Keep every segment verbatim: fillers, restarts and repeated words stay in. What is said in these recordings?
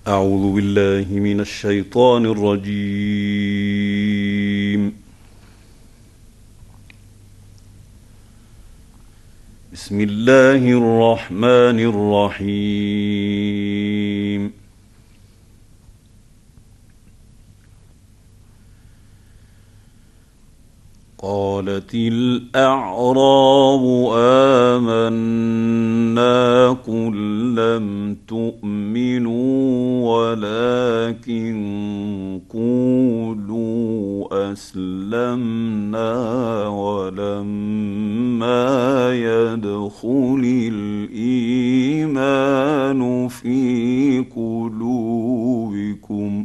أعوذ بالله من الشيطان الرجيم. بسم الله الرحمن الرحيم. قالت الأعراب آمنا قل لم تؤمنوا ولكن قولوا أسلمنا ولما يدخل الإيمان في قلوبكم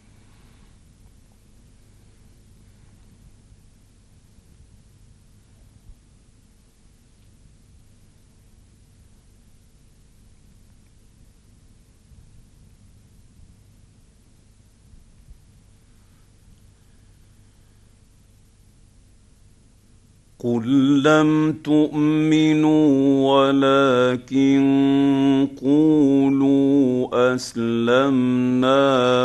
قل لم تؤمنوا ولكن قولوا أسلمنا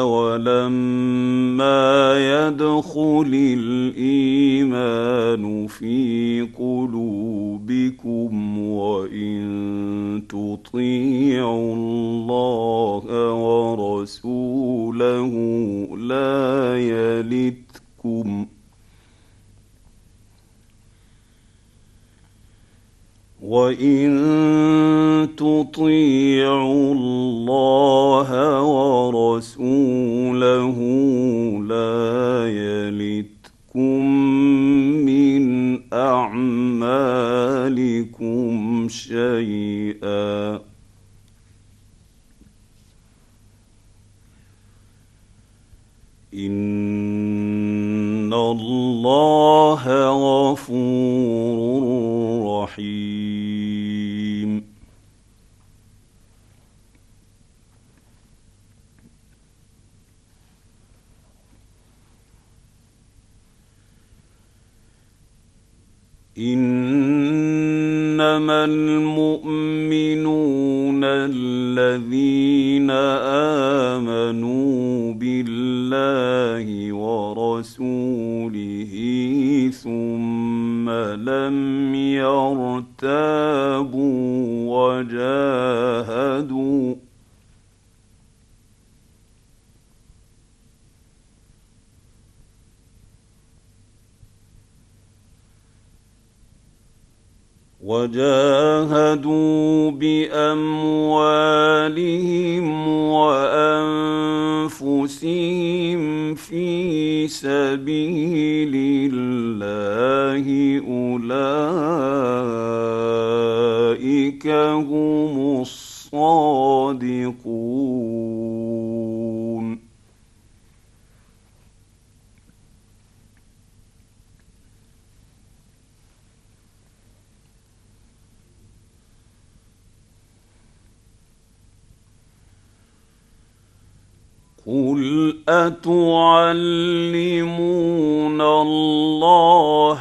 ولما يدخل الإيمان في قلوبكم وإن تطيعوا الله ورسوله لا يلتكم وَإِن تُطِيعُوا اللَّهَ وَرَسُولَهُ لَا يَلِتْكُم مِّنْ أَعْمَالِكُمْ شَيْئًا إِنَّ اللَّهَ غَفُورٌ رحيم. إنما المؤمنون الذين آمنوا بالله ورسوله ثم لم يرتابوا وجاهدوا وجاهدوا بأموالهم وأنفسهم في سبيل الله أولئك هم الصادقون. قل أتعلمون الله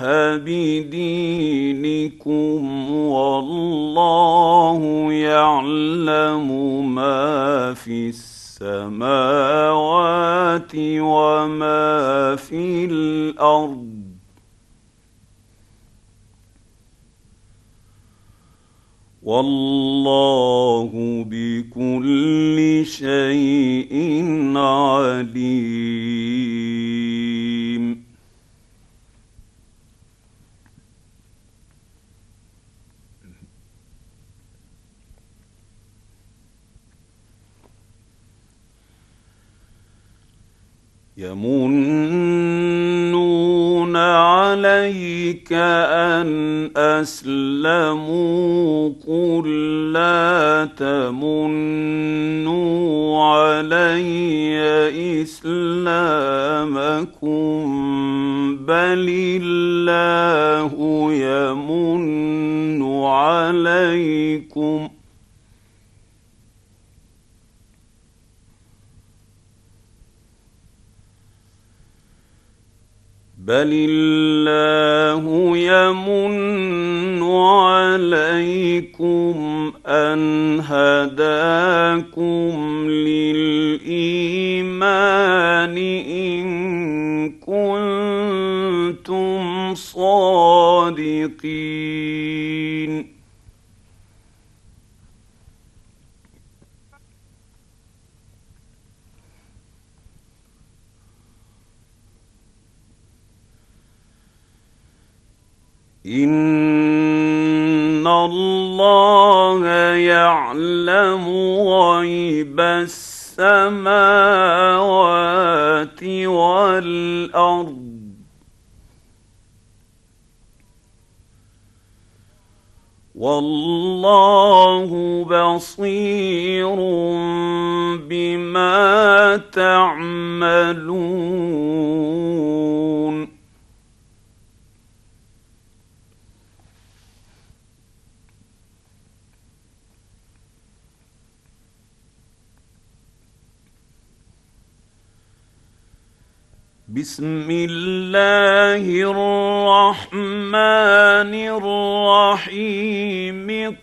بدينكم والله يعلم ما في السماوات وما في الأرض والله بكل شيء عليم. يمنون عليك أن أسلموا قل لا تمنوا علي إسلامكم بل الله يمن عليكم بل الله يمن عليكم أن هداكم للإسلام الإيمان إن كنتم صادقين. إن الله يعلم غيب السماوات والأرض والله بصير بما تعملون. بسم الله الرحمن الرحيم.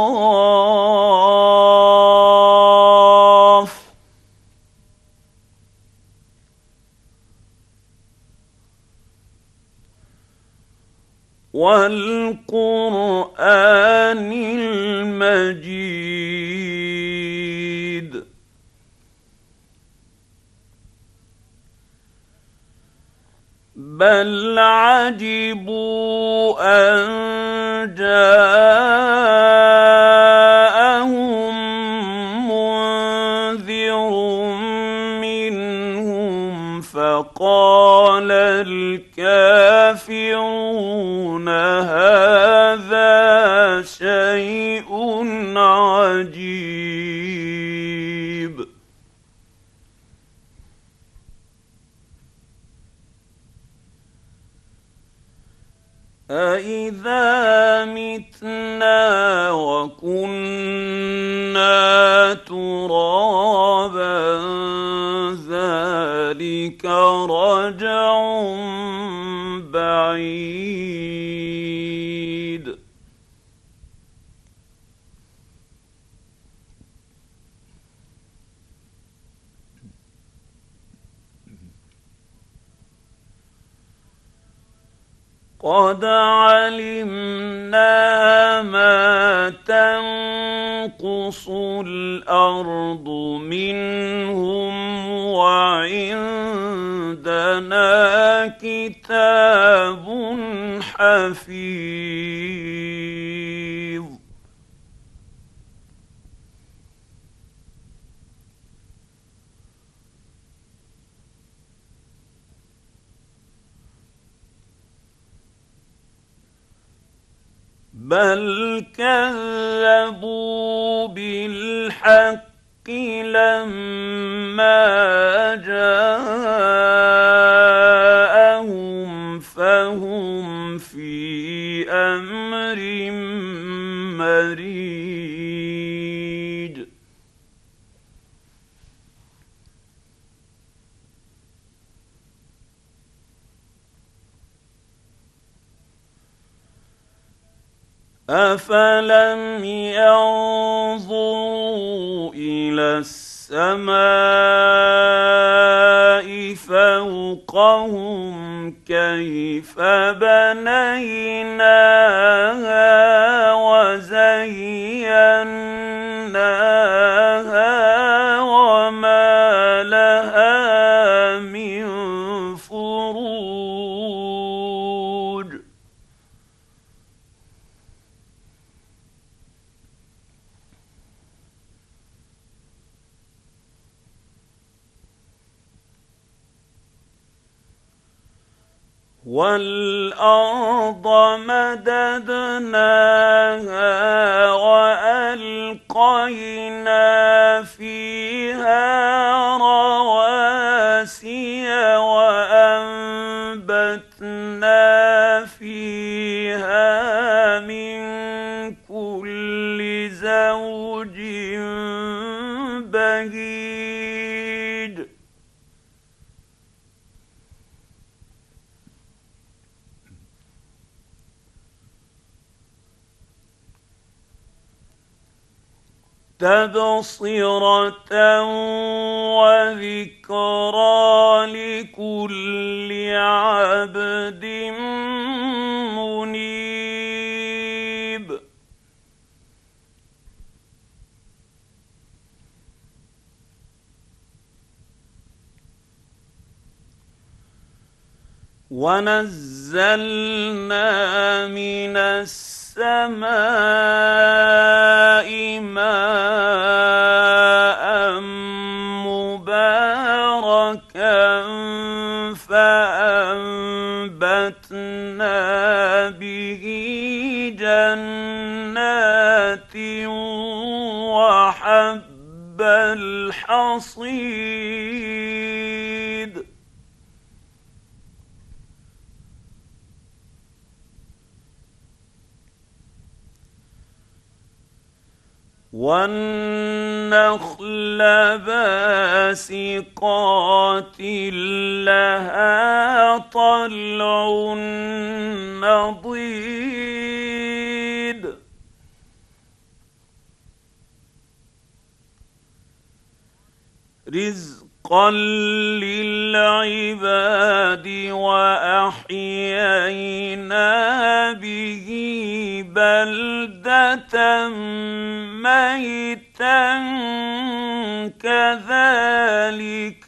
قاف والقرآن المجيد. بل عجبوا أن جاءهم منذر منهم فقال الكافرون هذا شيء عجيب. أَإِذَا مِتْنَا وَكُنَّا تُرَابًا ذَلِكَ رَجْعٌ بَعِيدٌ. قد علمنا ما تنقص الأرض منهم وعندنا كتاب حفيظ. بل كذبوا بالحق لما جاءهم فهم في أمر مريج. أفلم ينظروا إلى السماء فوقهم كيف بنيناها وزيناها وما لها من فروج. وَالْأَرْضَ مَدَدْنَاهَا وَأَلْقَيْنَا فِيهَا رَوَاسِيَ وَأَنبَتْنَا فِيهَا مِن كُلِّ زَوْجٍ بَهِيجٍ. تبصرة وذكرى لكل عبد منيب. ونزلنا من السماء ماء مباركا فأنبتنا به جنات وحب الحصيد. والنخل باسقات لها طلع نضيد. رزقا للعباد وأحيينا به بلدة ميتا كذلك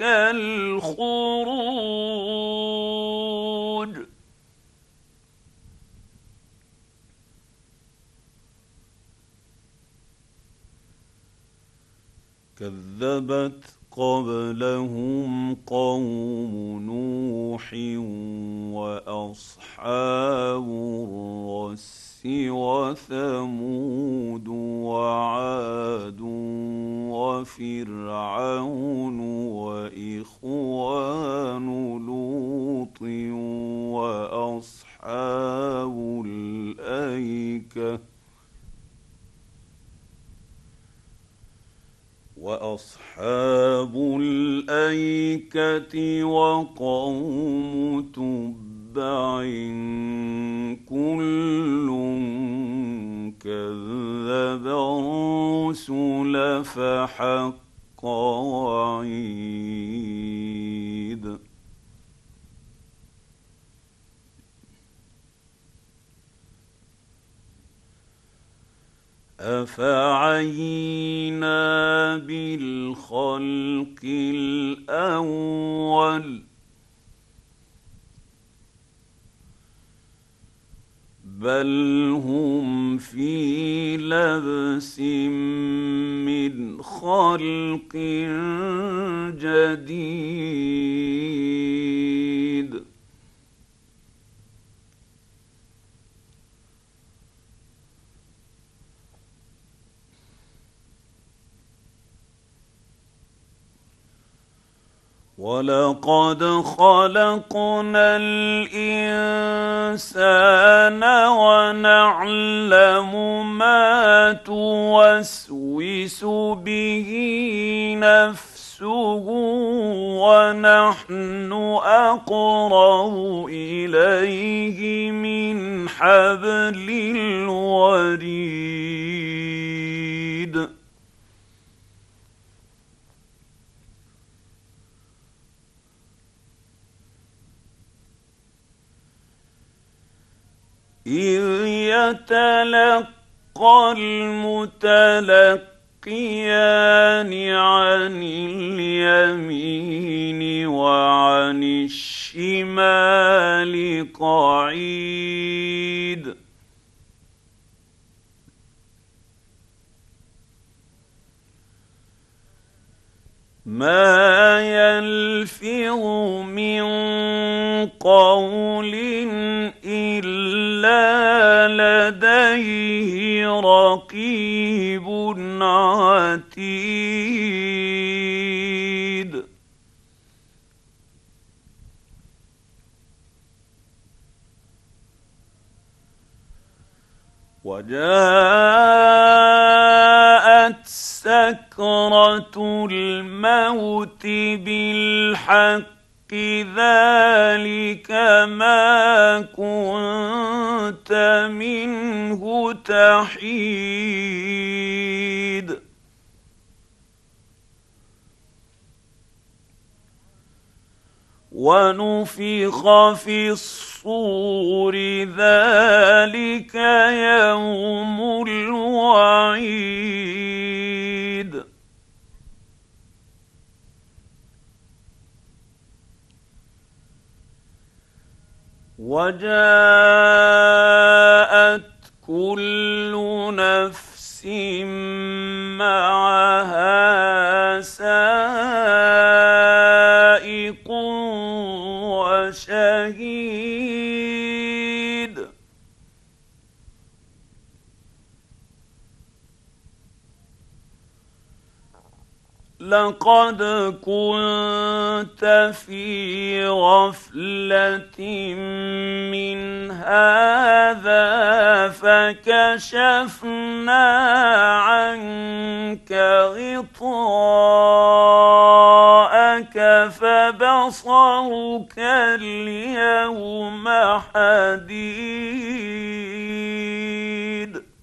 الخروج. كذبت قبلهم قوم نوح وأصحاب الرس وثمود وعاد وفرعون وإخوان لوط وأصحاب الأيكة وأصحاب الأيكة وقوم تبع كل كذب الرسل فحق وعيد. أفعينا بالخلق الأول بل هم في لبس من خلق جديد. ولقد خلقنا الإنسان ونعلم ما توسوس به نفسه ونحن أقرب إليه من حبل الوريد. إذ يتلقى المتلقيان عن اليمين وعن الشمال قعيد. ما يلفظ من قول إلا لديه رقيب عتيد. وجاءت سكرة الموت بالحق ذلك ما كنت منه تحيد. ونفخ في الصور ذلك يوم الوعيد. وجاءت كل نفس معها سائق وشهيد. لقد كنت في غفلة من هذا فكشفنا عنك غطاءك فبصرك اليوم حديد.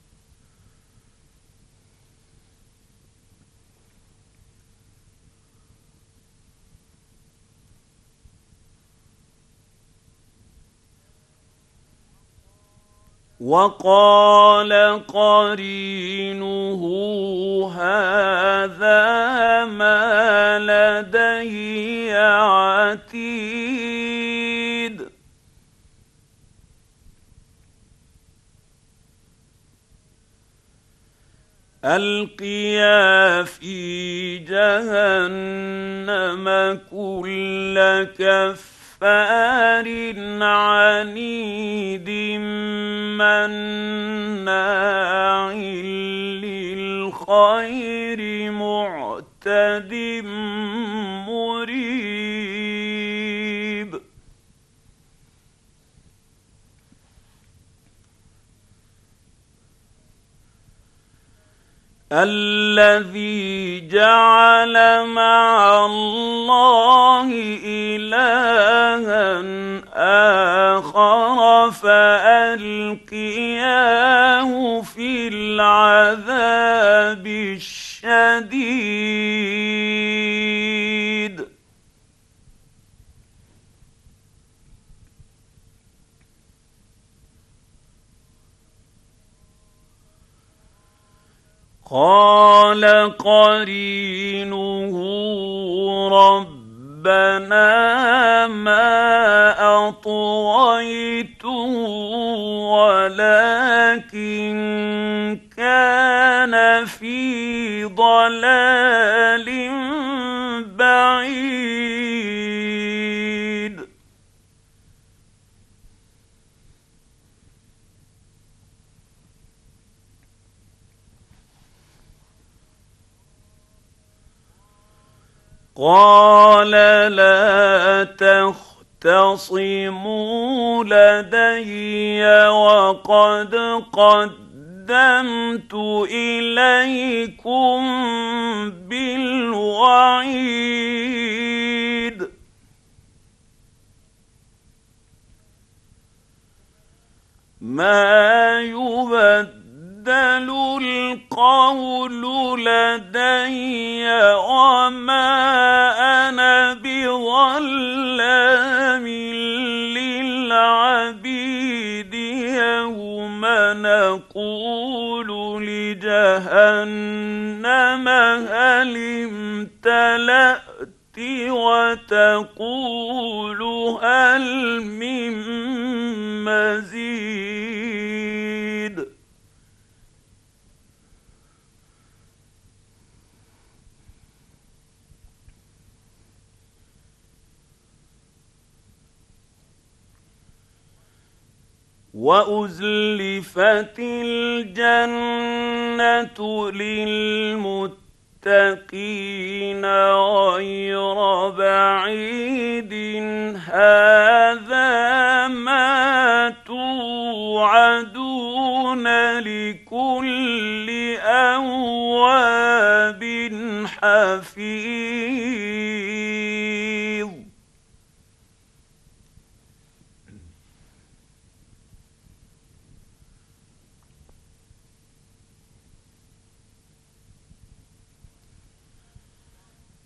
وقال قرينه هذا ما لدي عتيد. ألقيا في جهنم كل كفار عنيد مناع للخير معتد مريب. الذي جعل مع الله إلها آخر فألقياه في العذاب الشديد. قال قرينه ربنا ما أطغيته ولكن كان في ضلال بعيد. قال لا تختصموا لدي وقد قدمت إليكم بالوعيد. ما يبدل القول لدي وما أنا بظلام للعبيد. يوم نقول لجهنم هل امتلأت وتقول هل من مزيد. وأزلفت الجنة للمتقين غير بعيد هذا ما توعدون لكل أواب حفيظ.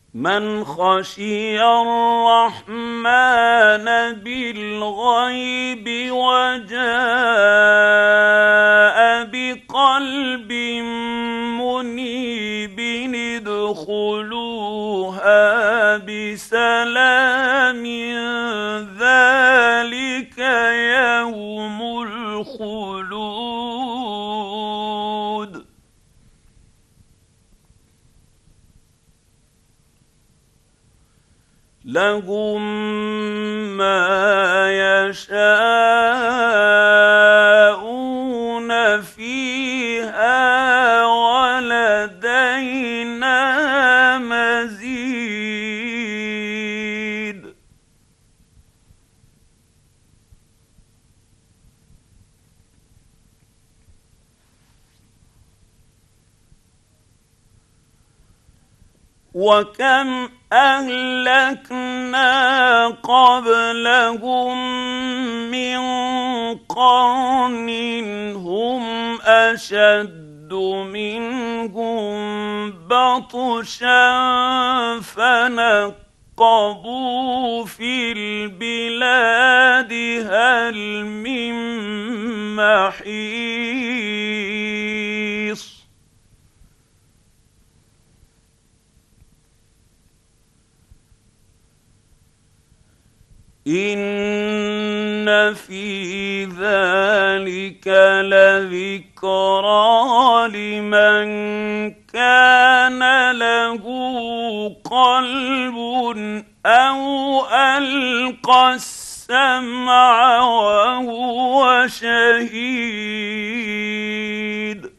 من خشي الرحمن بالغيب وجاء بقلب منيب ادخلوها بسلام ذلك يوم الخلود لهم ما يشاءون فيها ولدينا مزيد وكم أهلكنا قبلهم من قرن هم أشد منهم بطشا فنقبوا في البلاد هل من محيص إن في ذلك لذكرى لمن كان له قلب أو ألقى السمع وهو شهيد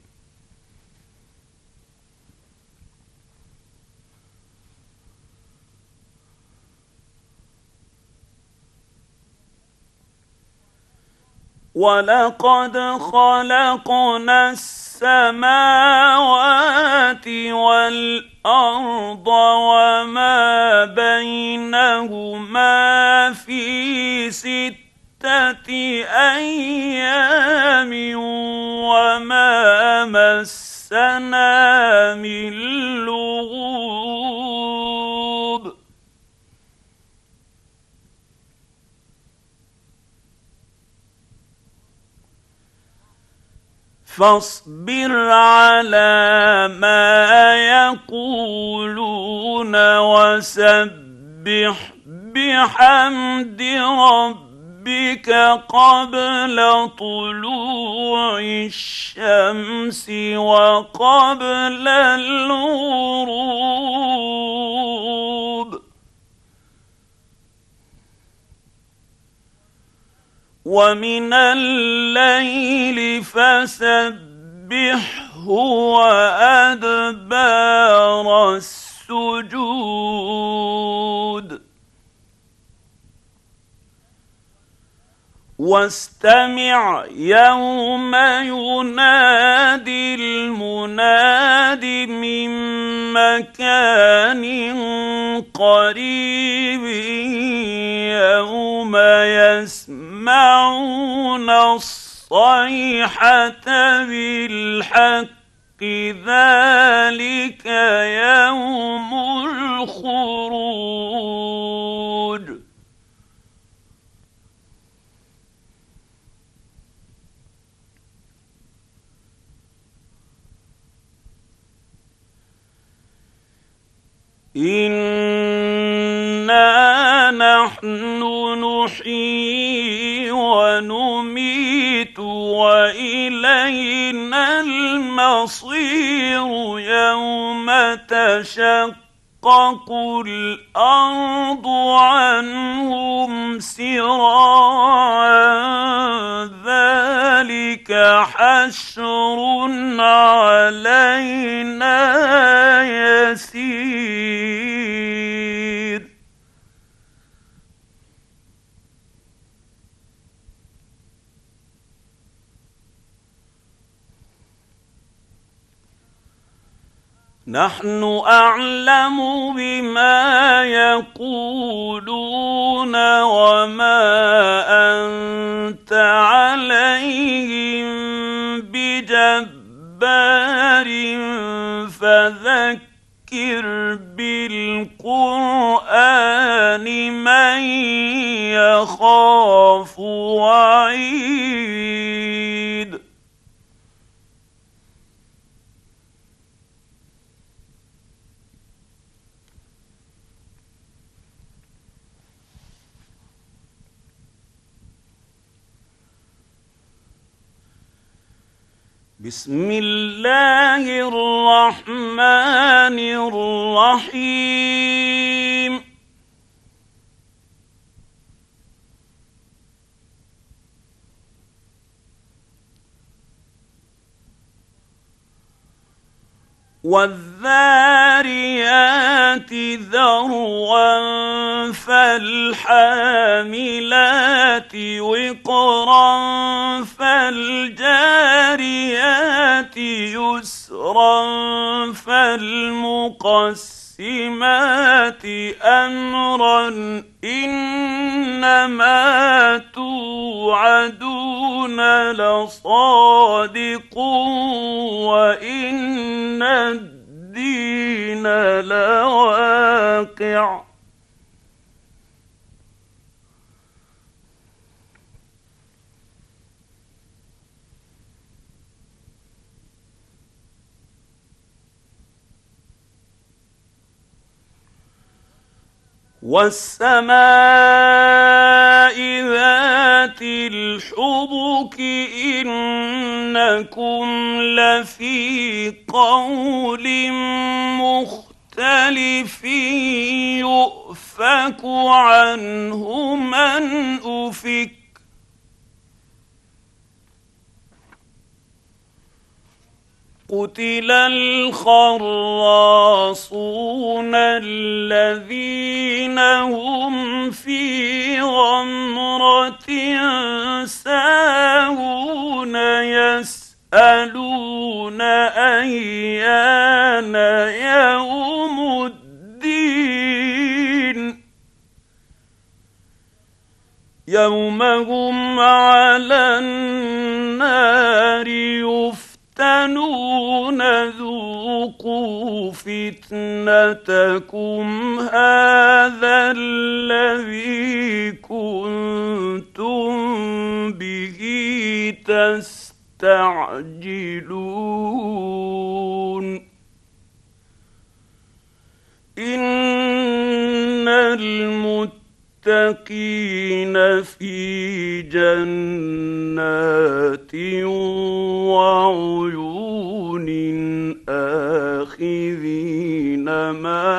ولقد خلقنا السماوات والأرض وما بينهما في ستة أيام وما مسنا من لغوب فاصبر على ما يقولون وسبح بحمد ربك قبل طلوع الشمس وقبل الغروب ومن الليل فسبحه وأدبار السجود واستمع يوم ينادي المناد من مكان قريب يوم يسمعون الصيحة بالحق ذلك يوم الخروج إنا نحن نحيي ونميت وإلينا المصير يوم تشقق الأرض عنهم سراعا ذلك حشر علينا يسير نحن أعلم بما يقولون وما أنت عليهم بجبار فذكر بالقرآن القرآن من يخاف وعيد. بسم الله الرحمن الرحيم. والذاريات ذروا فالحاملات وقرا فالجاريات يسرا فالمقسمات أمرا إنما توعدون لصادق وإن الدين لواقع. والسماء ذات الحبك إنكم لفي قول مختلف يؤفك عنه من أفك. قتل الخراصون الذين هم في غمرة ساهون يسألون أيان يوم الدين. يوم هم على النار يفتنون ذوقوا فتنتكم هذا الذي كنتم به تستعجلون. إن المتقين في جنات وعيون آخذين ما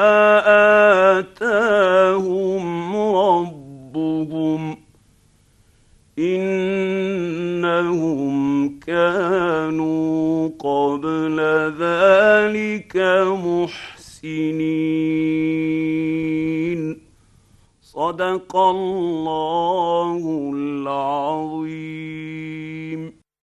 آتاهم ربهم إنهم كانوا قبل ذلك محسنين. صدق الله العظيم.